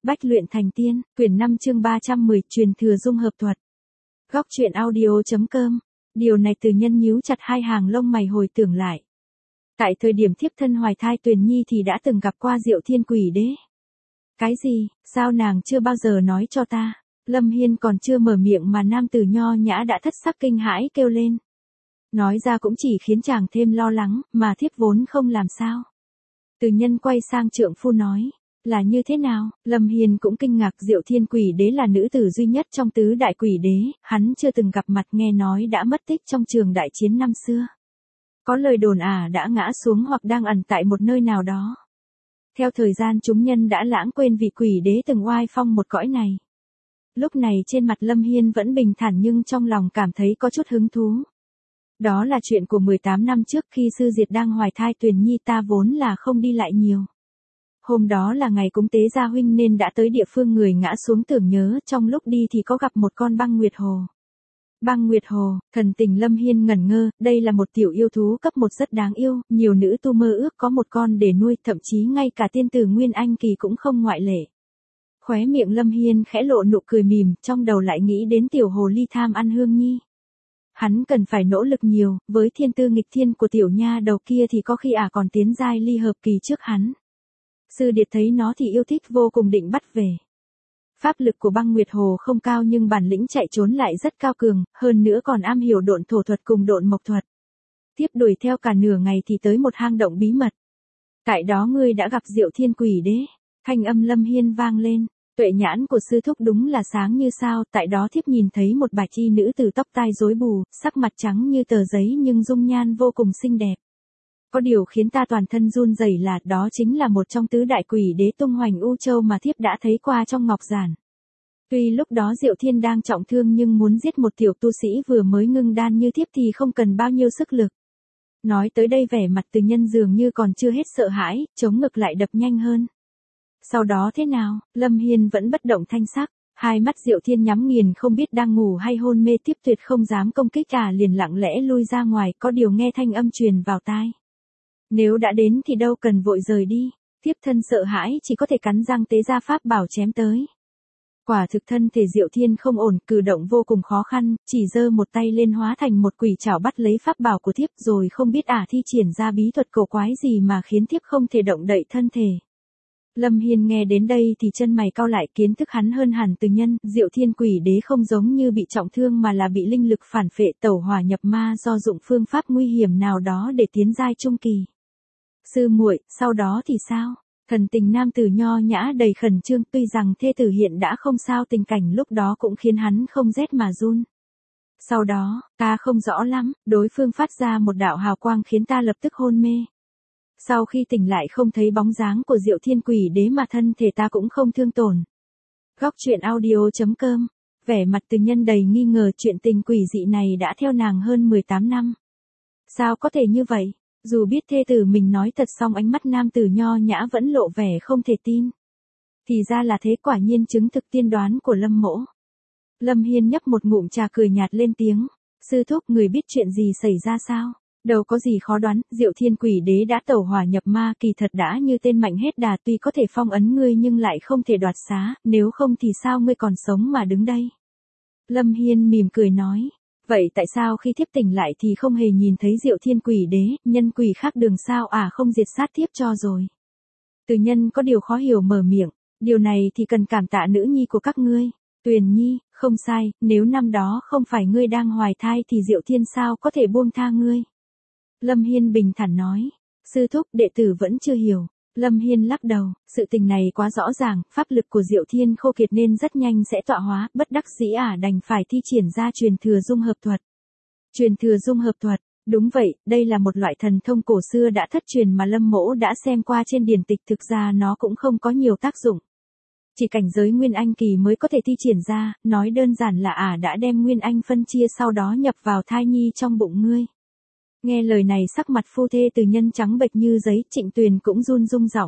Bách luyện thành tiên, quyển 5 chương 310, truyền thừa dung hợp thuật. Góc truyện audio.com. Điều này từ nhân nhíu chặt hai hàng lông mày hồi tưởng lại. Tại thời điểm thiếp thân hoài thai Tuyền Nhi thì đã từng gặp qua Diệu Thiên Quỷ Đế. Cái gì, sao nàng chưa bao giờ nói cho ta? Lâm Hiên còn chưa mở miệng mà nam tử nho nhã đã thất sắc kinh hãi kêu lên. Nói ra cũng chỉ khiến chàng thêm lo lắng, mà thiếp vốn không làm sao. Từ nhân quay sang trượng phu nói. Là như thế nào? Lâm Hiên cũng kinh ngạc. Diệu Thiên Quỷ Đế là nữ tử duy nhất trong tứ đại quỷ đế, hắn chưa từng gặp mặt, nghe nói đã mất tích trong trường đại chiến năm xưa. Có lời đồn đã ngã xuống hoặc đang ẩn tại một nơi nào đó. Theo thời gian chúng nhân đã lãng quên vị quỷ đế từng oai phong một cõi này. Lúc này trên mặt Lâm Hiên vẫn bình thản nhưng trong lòng cảm thấy có chút hứng thú. Đó là chuyện của 18 năm trước khi sư diệt đang hoài thai Tuyền Nhi, ta vốn là không đi lại nhiều. Hôm đó là ngày cúng tế gia huynh nên đã tới địa phương người ngã xuống, tưởng nhớ trong lúc đi thì có gặp một con băng nguyệt hồ. Băng nguyệt hồ, thần tình Lâm Hiên ngẩn ngơ, đây là một tiểu yêu thú cấp 1 rất đáng yêu, nhiều nữ tu mơ ước có một con để nuôi, thậm chí ngay cả tiên tử Nguyên Anh kỳ cũng không ngoại lệ. Khóe miệng Lâm Hiên khẽ lộ nụ cười mỉm, trong đầu lại nghĩ đến tiểu hồ ly tham ăn hương nhi. Hắn cần phải nỗ lực nhiều, với thiên tư nghịch thiên của tiểu nha đầu kia thì có khi còn tiến giai ly hợp kỳ trước hắn. Sư điệt thấy nó thì yêu thích vô cùng, định bắt về. Pháp lực của băng nguyệt hồ không cao nhưng bản lĩnh chạy trốn lại rất cao cường, hơn nữa còn am hiểu độn thổ thuật cùng độn mộc thuật. Tiếp đuổi theo cả nửa ngày thì tới một hang động bí mật. Tại đó ngươi đã gặp Diệu Thiên Quỷ Đế. Thanh âm Lâm Hiên vang lên. Tuệ nhãn của sư thúc đúng là sáng như sao. Tại đó thiếp nhìn thấy một bạch y nữ tử tóc tai rối bù, sắc mặt trắng như tờ giấy nhưng dung nhan vô cùng xinh đẹp. Có điều khiến ta toàn thân run rẩy là đó chính là một trong tứ đại quỷ đế tung hoành U Châu mà thiếp đã thấy qua trong ngọc giản. Tuy lúc đó Diệu Thiên đang trọng thương nhưng muốn giết một tiểu tu sĩ vừa mới ngưng đan như thiếp thì không cần bao nhiêu sức lực. Nói tới đây vẻ mặt từ nhân dường như còn chưa hết sợ hãi, chống ngực lại đập nhanh hơn. Sau đó thế nào? Lâm Hiên vẫn bất động thanh sắc, hai mắt Diệu Thiên nhắm nghiền không biết đang ngủ hay hôn mê, tiếp tuyệt không dám công kích, liền lặng lẽ lui ra ngoài, có điều nghe thanh âm truyền vào tai. Nếu đã đến thì đâu cần vội rời đi. Tiếp thân sợ hãi chỉ có thể cắn răng tế ra pháp bảo chém tới. Quả thực thân thể Diệu Thiên không ổn, cử động vô cùng khó khăn, chỉ giơ một tay lên hóa thành một quỷ trảo bắt lấy pháp bảo của thiếp, rồi không biết thi triển ra bí thuật cổ quái gì mà khiến thiếp không thể động đậy thân thể. Lâm Hiên nghe đến đây thì chân mày cau lại, kiến thức hắn hơn hẳn từ nhân. Diệu Thiên Quỷ Đế không giống như bị trọng thương mà là bị linh lực phản phệ, tẩu hỏa nhập ma do dụng phương pháp nguy hiểm nào đó để tiến giai trung kỳ. Sư muội, sau đó thì sao? Thần tình nam tử nho nhã đầy khẩn trương, tuy rằng thê tử hiện đã không sao, tình cảnh lúc đó cũng khiến hắn không rét mà run. Sau đó, ta không rõ lắm, đối phương phát ra một đạo hào quang khiến ta lập tức hôn mê. Sau khi tỉnh lại không thấy bóng dáng của Diệu Thiên Quỷ Đế mà thân thể ta cũng không thương tổn. Góc truyện audio.com. Vẻ mặt từ nhân đầy nghi ngờ, chuyện tình quỷ dị này đã theo nàng hơn 18 năm. Sao có thể như vậy? Dù biết thê tử mình nói thật song ánh mắt nam tử nho nhã vẫn lộ vẻ không thể tin. Thì ra là thế, quả nhiên chứng thực tiên đoán của Lâm mỗ. Lâm Hiên nhấp một ngụm trà cười nhạt lên tiếng. Sư thúc, người biết chuyện gì xảy ra sao? Đâu có gì khó đoán, Diệu Thiên Quỷ Đế đã tẩu hỏa nhập ma, kỳ thật đã như tên mạnh hết đà, tuy có thể phong ấn ngươi nhưng lại không thể đoạt xá, nếu không thì sao ngươi còn sống mà đứng đây? Lâm Hiên mỉm cười nói. Vậy tại sao khi thiếp tỉnh lại thì không hề nhìn thấy Diệu Thiên Quỷ Đế, nhân quỷ khác đường sao không diệt sát thiếp cho rồi? Từ nhân có điều khó hiểu mở miệng, điều này thì cần cảm tạ nữ nhi của các ngươi. Tuyền Nhi, không sai, nếu năm đó không phải ngươi đang hoài thai thì Diệu Thiên sao có thể buông tha ngươi? Lâm Hiên bình thản nói. Sư thúc, đệ tử vẫn chưa hiểu. Lâm Hiên lắc đầu, sự tình này quá rõ ràng, pháp lực của Diệu Thiên khô kiệt nên rất nhanh sẽ tọa hóa, bất đắc dĩ đành phải thi triển ra truyền thừa dung hợp thuật. Truyền thừa dung hợp thuật, đúng vậy, đây là một loại thần thông cổ xưa đã thất truyền mà Lâm mỗ đã xem qua trên điển tịch, thực ra nó cũng không có nhiều tác dụng. Chỉ cảnh giới Nguyên Anh kỳ mới có thể thi triển ra, nói đơn giản là đã đem Nguyên Anh phân chia sau đó nhập vào thai nhi trong bụng ngươi. Nghe lời này sắc mặt phu thê từ nhân trắng bệch như giấy, Trịnh Tuyền cũng run rung giọng.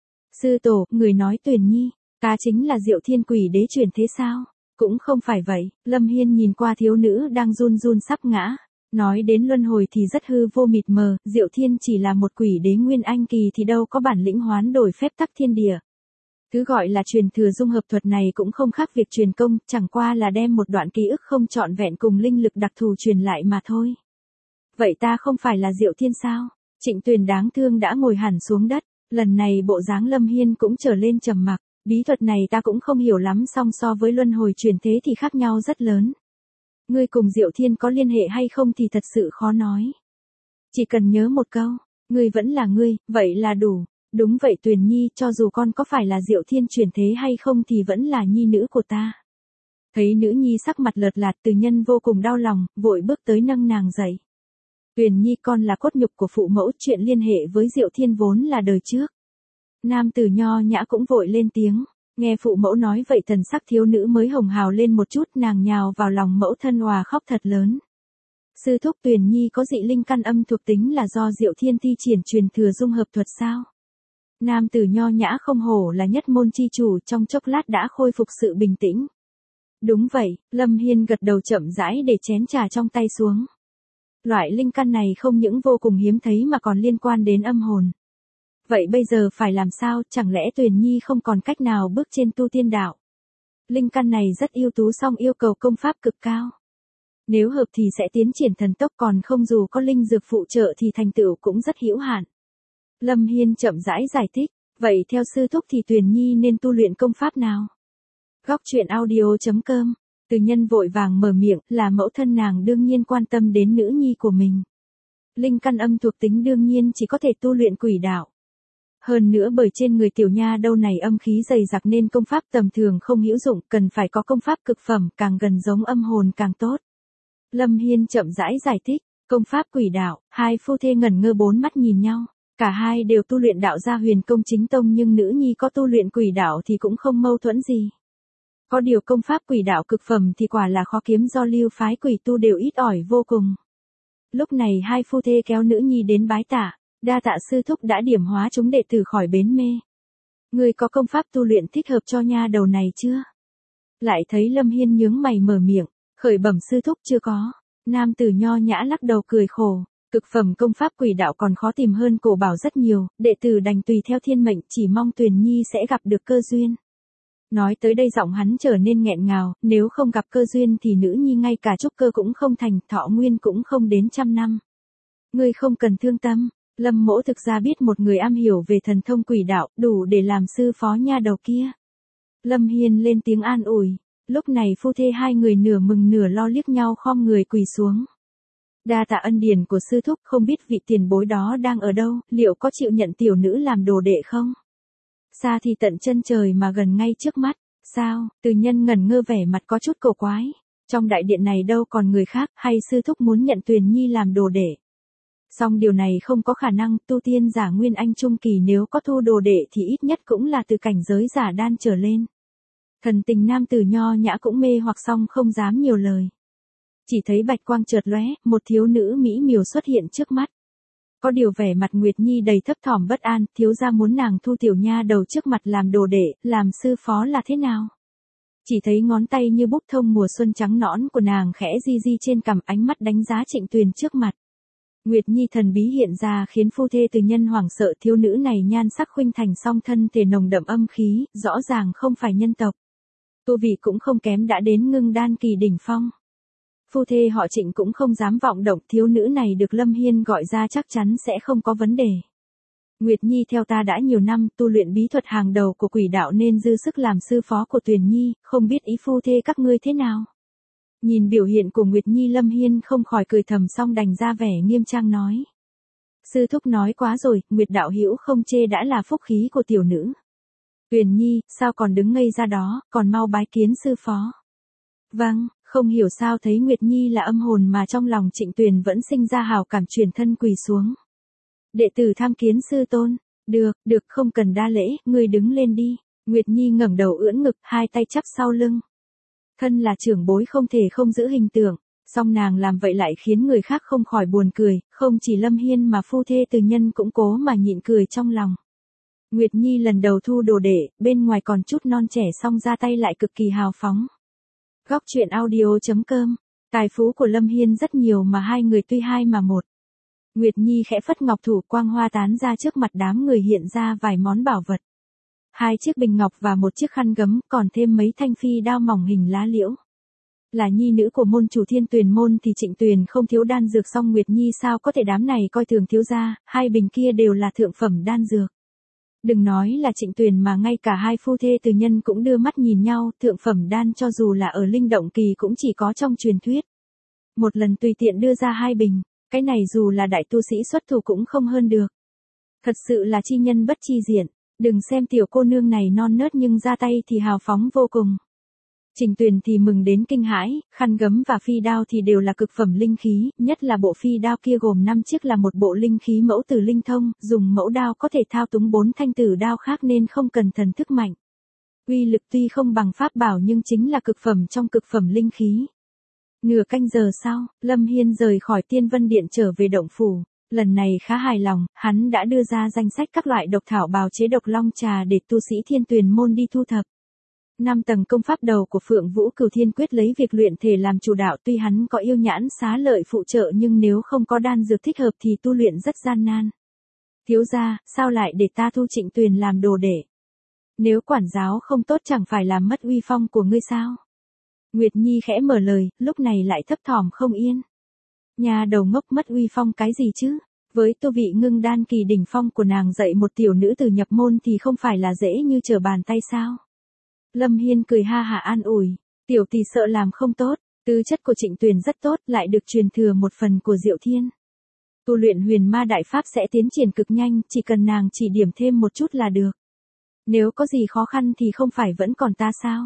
Sư tổ, người nói Tuyền Nhi, ta chính là Diệu Thiên Quỷ Đế chuyển thế sao? Cũng không phải vậy. Lâm Hiên nhìn qua thiếu nữ đang run run sắp ngã. Nói đến luân hồi thì rất hư vô mịt mờ, Diệu Thiên chỉ là một quỷ đế Nguyên Anh kỳ thì đâu có bản lĩnh hoán đổi phép tắc thiên địa. Thứ gọi là truyền thừa dung hợp thuật này cũng không khác việc truyền công, chẳng qua là đem một đoạn ký ức không trọn vẹn cùng linh lực đặc thù truyền lại mà thôi. Vậy ta không phải là Diệu Thiên sao? Trịnh Tuyền đáng thương đã ngồi hẳn xuống đất, lần này bộ dáng Lâm Hiên cũng trở lên trầm mặc, bí thuật này ta cũng không hiểu lắm, song so với luân hồi truyền thế thì khác nhau rất lớn. Ngươi cùng Diệu Thiên có liên hệ hay không thì thật sự khó nói. Chỉ cần nhớ một câu, ngươi vẫn là ngươi, vậy là đủ. Đúng vậy Tuyền Nhi, cho dù con có phải là Diệu Thiên truyền thế hay không thì vẫn là nhi nữ của ta. Thấy nữ nhi sắc mặt lợt lạt, Từ Nhân vô cùng đau lòng, vội bước tới nâng nàng dậy. Tuyền Nhi, con là cốt nhục của phụ mẫu, chuyện liên hệ với Diệu Thiên vốn là đời trước. Nam tử nho nhã cũng vội lên tiếng, nghe phụ mẫu nói vậy thần sắc thiếu nữ mới hồng hào lên một chút, nàng nhào vào lòng mẫu thân òa khóc thật lớn. Sư thúc, Tuyền Nhi có dị linh căn âm thuộc tính là do Diệu Thiên thi triển truyền thừa dung hợp thuật sao? Nam tử nho nhã không hổ là nhất môn chi chủ, trong chốc lát đã khôi phục sự bình tĩnh. Đúng vậy, Lâm Hiên gật đầu chậm rãi để chén trà trong tay xuống. Loại linh căn này không những vô cùng hiếm thấy mà còn liên quan đến âm hồn. Vậy bây giờ phải làm sao, chẳng lẽ Tuyền Nhi không còn cách nào bước trên tu tiên đạo? Linh căn này rất ưu tú song yêu cầu công pháp cực cao. Nếu hợp thì sẽ tiến triển thần tốc, còn không dù có linh dược phụ trợ thì thành tựu cũng rất hữu hạn. Lâm Hiên chậm rãi giải thích, vậy theo sư thúc thì Tuyền Nhi nên tu luyện công pháp nào? Góc truyện audio.com, Từ Nhân vội vàng mở miệng, là mẫu thân nàng đương nhiên quan tâm đến nữ nhi của mình. Linh căn âm thuộc tính đương nhiên chỉ có thể tu luyện quỷ đạo. Hơn nữa bởi trên người tiểu nha đầu này âm khí dày đặc nên công pháp tầm thường không hữu dụng, cần phải có công pháp cực phẩm, càng gần giống âm hồn càng tốt. Lâm Hiên chậm rãi giải thích, công pháp quỷ đạo, hai phu thê ngẩn ngơ bốn mắt nhìn nhau. Cả hai đều tu luyện đạo gia Huyền Công chính tông, nhưng nữ nhi có tu luyện quỷ đạo thì cũng không mâu thuẫn gì. Có điều công pháp quỷ đạo cực phẩm thì quả là khó kiếm, do lưu phái quỷ tu đều ít ỏi vô cùng. Lúc này hai phu thê kéo nữ nhi đến bái tạ, đa tạ sư thúc đã điểm hóa chúng đệ tử khỏi bến mê. Người có công pháp tu luyện thích hợp cho nha đầu này chưa? Lại thấy Lâm Hiên nhướng mày mở miệng, khởi bẩm sư thúc chưa có. Nam tử nho nhã lắc đầu cười khổ. Cực phẩm công pháp quỷ đạo còn khó tìm hơn cổ bảo rất nhiều, đệ tử đành tùy theo thiên mệnh, chỉ mong Tuyền Nhi sẽ gặp được cơ duyên. Nói tới đây giọng hắn trở nên nghẹn ngào, nếu không gặp cơ duyên thì nữ nhi ngay cả trúc cơ cũng không thành, thọ nguyên cũng không đến 100 năm. Ngươi không cần thương tâm, Lâm mỗ thực ra biết một người am hiểu về thần thông quỷ đạo, đủ để làm sư phó nha đầu kia. Lâm Hiên lên tiếng an ủi, lúc này phu thê hai người nửa mừng nửa lo liếc nhau khom người quỳ xuống. Đa tạ ân điển của sư thúc, không biết vị tiền bối đó đang ở đâu, liệu có chịu nhận tiểu nữ làm đồ đệ không? Xa thì tận chân trời mà gần ngay trước mắt. Sao? Từ Nhân ngẩn ngơ vẻ mặt có chút cổ quái. Trong đại điện này đâu còn người khác, hay sư thúc muốn nhận Tuyền Nhi làm đồ đệ? Song điều này không có khả năng, tu tiên giả Nguyên Anh trung kỳ nếu có thu đồ đệ thì ít nhất cũng là từ cảnh giới giả đan trở lên. Thần tình nam tử nho nhã cũng mê hoặc song không dám nhiều lời. Chỉ thấy bạch quang chợt lóe, một thiếu nữ mỹ miều xuất hiện trước mắt. Có điều vẻ mặt Nguyệt Nhi đầy thấp thỏm bất an, thiếu gia muốn nàng thu tiểu nha đầu trước mặt làm đồ đệ, làm sư phó là thế nào? Chỉ thấy ngón tay như búp thông mùa xuân trắng nõn của nàng khẽ di di trên cằm, ánh mắt đánh giá Trịnh Tuyền trước mặt. Nguyệt Nhi thần bí hiện ra khiến phu thê Từ Nhân hoảng sợ, thiếu nữ này nhan sắc khuynh thành song thân thể nồng đậm âm khí, rõ ràng không phải nhân tộc. Tu vị cũng không kém, đã đến ngưng đan kỳ đỉnh phong. Phu thê họ Trịnh cũng không dám vọng động, thiếu nữ này được Lâm Hiên gọi ra chắc chắn sẽ không có vấn đề. Nguyệt Nhi theo ta đã nhiều năm, tu luyện bí thuật hàng đầu của quỷ đạo nên dư sức làm sư phó của Tuyền Nhi, không biết ý phu thê các ngươi thế nào? Nhìn biểu hiện của Nguyệt Nhi, Lâm Hiên không khỏi cười thầm, song đành ra vẻ nghiêm trang nói. Sư thúc nói quá rồi, Nguyệt đạo hữu không chê đã là phúc khí của tiểu nữ. Tuyền Nhi, sao còn đứng ngây ra đó, còn mau bái kiến sư phó. Vâng. Không hiểu sao thấy Nguyệt Nhi là âm hồn mà trong lòng Trịnh Tuyền vẫn sinh ra hào cảm, truyền thân quỳ xuống. Đệ tử tham kiến sư tôn. Được, không cần đa lễ, ngươi đứng lên đi. Nguyệt Nhi ngẩng đầu ưỡn ngực, hai tay chắp sau lưng. Thân là trưởng bối không thể không giữ hình tượng, song nàng làm vậy lại khiến người khác không khỏi buồn cười, không chỉ Lâm Hiên mà phu thê Từ Nhân cũng cố mà nhịn cười trong lòng. Nguyệt Nhi lần đầu thu đồ đệ, bên ngoài còn chút non trẻ song ra tay lại cực kỳ hào phóng. Góc truyện audio.com, tài phú của Lâm Hiên rất nhiều mà hai người tuy hai mà một. Nguyệt Nhi khẽ phất ngọc thủ, quang hoa tán ra, trước mặt đám người hiện ra vài món bảo vật. 2 chiếc bình ngọc và một chiếc khăn gấm, còn thêm mấy thanh phi đao mỏng hình lá liễu. Là nhi nữ của môn chủ Thiên Tuyền môn thì Trịnh Tuyền không thiếu đan dược, song Nguyệt Nhi sao có thể đám này coi thường thiếu gia, 2 bình kia đều là thượng phẩm đan dược. Đừng nói là Trịnh Tuyền mà ngay cả 2 phu thê từ nhân cũng đưa mắt nhìn nhau, thượng phẩm đan cho dù là ở linh động kỳ cũng chỉ có trong truyền thuyết. Một lần tùy tiện đưa ra 2 bình, cái này dù là đại tu sĩ xuất thủ cũng không hơn được. Thật sự là chi nhân bất chi diện, đừng xem tiểu cô nương này non nớt nhưng ra tay thì hào phóng vô cùng. Trịnh Tuyền thì mừng đến kinh hãi, khăn gấm và phi đao thì đều là cực phẩm linh khí, nhất là bộ phi đao kia gồm 5 chiếc là một bộ linh khí mẫu tử linh thông, dùng mẫu đao có thể thao túng 4 thanh tử đao khác nên không cần thần thức mạnh. Uy lực tuy không bằng pháp bảo nhưng chính là cực phẩm trong cực phẩm linh khí. Nửa canh giờ sau, Lâm Hiên rời khỏi Tiên Vân Điện trở về động phủ. Lần này khá hài lòng, hắn đã đưa ra danh sách các loại độc thảo bào chế độc long trà để tu sĩ Thiên Tuyền môn đi thu thập. 5 tầng công pháp đầu của Phượng Vũ Cửu Thiên Quyết lấy việc luyện thể làm chủ đạo, tuy hắn có yêu nhãn xá lợi phụ trợ nhưng nếu không có đan dược thích hợp thì tu luyện rất gian nan. Thiếu gia, sao lại để ta thu Trịnh Tuyền làm đồ đệ? Nếu quản giáo không tốt chẳng phải làm mất uy phong của ngươi sao? Nguyệt Nhi khẽ mở lời, lúc này lại thấp thỏm không yên. Nhà đầu ngốc, mất uy phong cái gì chứ? Với tu vị ngưng đan kỳ đỉnh phong của nàng, dạy một tiểu nữ từ nhập môn thì không phải là dễ như trở bàn tay sao? Lâm Hiên cười ha hả an ủi, tiểu tỷ sợ làm không tốt, tư chất của Trịnh Tuyền rất tốt, lại được truyền thừa một phần của Diệu Thiên. Tu luyện huyền ma đại pháp sẽ tiến triển cực nhanh, chỉ cần nàng chỉ điểm thêm một chút là được. Nếu có gì khó khăn thì không phải vẫn còn ta sao?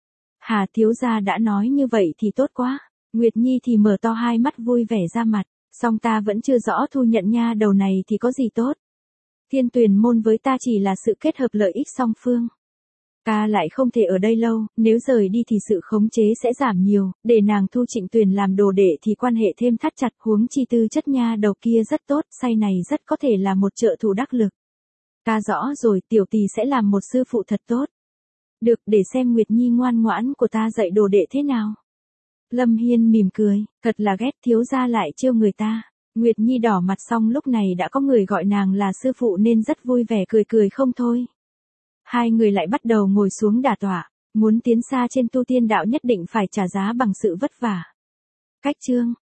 Hà thiếu gia đã nói như vậy thì tốt quá. Nguyệt Nhi thì mở to hai mắt vui vẻ ra mặt, song ta vẫn chưa rõ thu nhận nha đầu này thì có gì tốt. Thiên Tuyền môn với ta chỉ là sự kết hợp lợi ích song phương. Ta lại không thể ở đây lâu, nếu rời đi thì sự khống chế sẽ giảm nhiều, để nàng thu Trịnh Tuyền làm đồ đệ thì quan hệ thêm thắt chặt, huống chi tư chất nha đầu kia rất tốt, say này rất có thể là một trợ thủ đắc lực. Ta rõ rồi, tiểu tỷ sẽ làm một sư phụ thật tốt. Được, để xem Nguyệt Nhi ngoan ngoãn của ta dạy đồ đệ thế nào. Lâm Hiên mỉm cười, thật là ghét thiếu gia lại trêu người ta. Nguyệt Nhi đỏ mặt, xong lúc này đã có người gọi nàng là sư phụ nên rất vui vẻ cười cười không thôi. Hai người lại bắt đầu ngồi xuống đả tọa, muốn tiến xa trên tu tiên đạo nhất định phải trả giá bằng sự vất vả. Cách chương